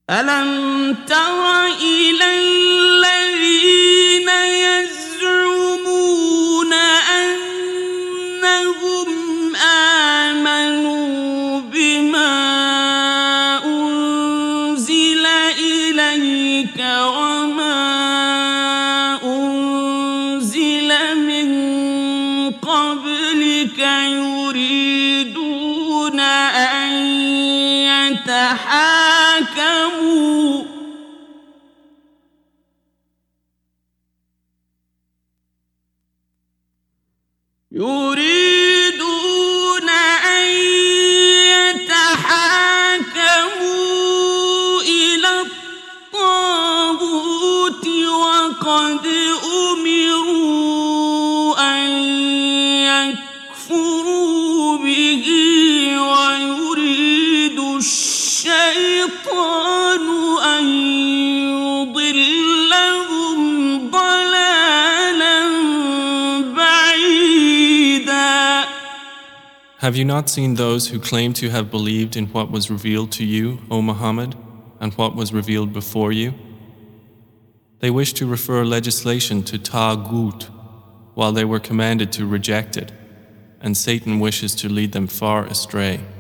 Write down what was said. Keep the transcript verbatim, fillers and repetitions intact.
ألم تر إلى الذين يزعمون أنهم آمنوا بما أنزل إليك وما أنزل من قبلك يريدون أن يتحاكموا يريدون أن يتحاكموا إلى الطاغوت وقد أمروا أن يكفروا به ويريد الشيطان أن يضلهم ضلالا بعيدا. Have you not seen those who claim to have believed in what was revealed to you, O Muhammad, and what was revealed before you? They wish to refer legislation to Taghut, while they were commanded to reject it, and Satan wishes to lead them far astray.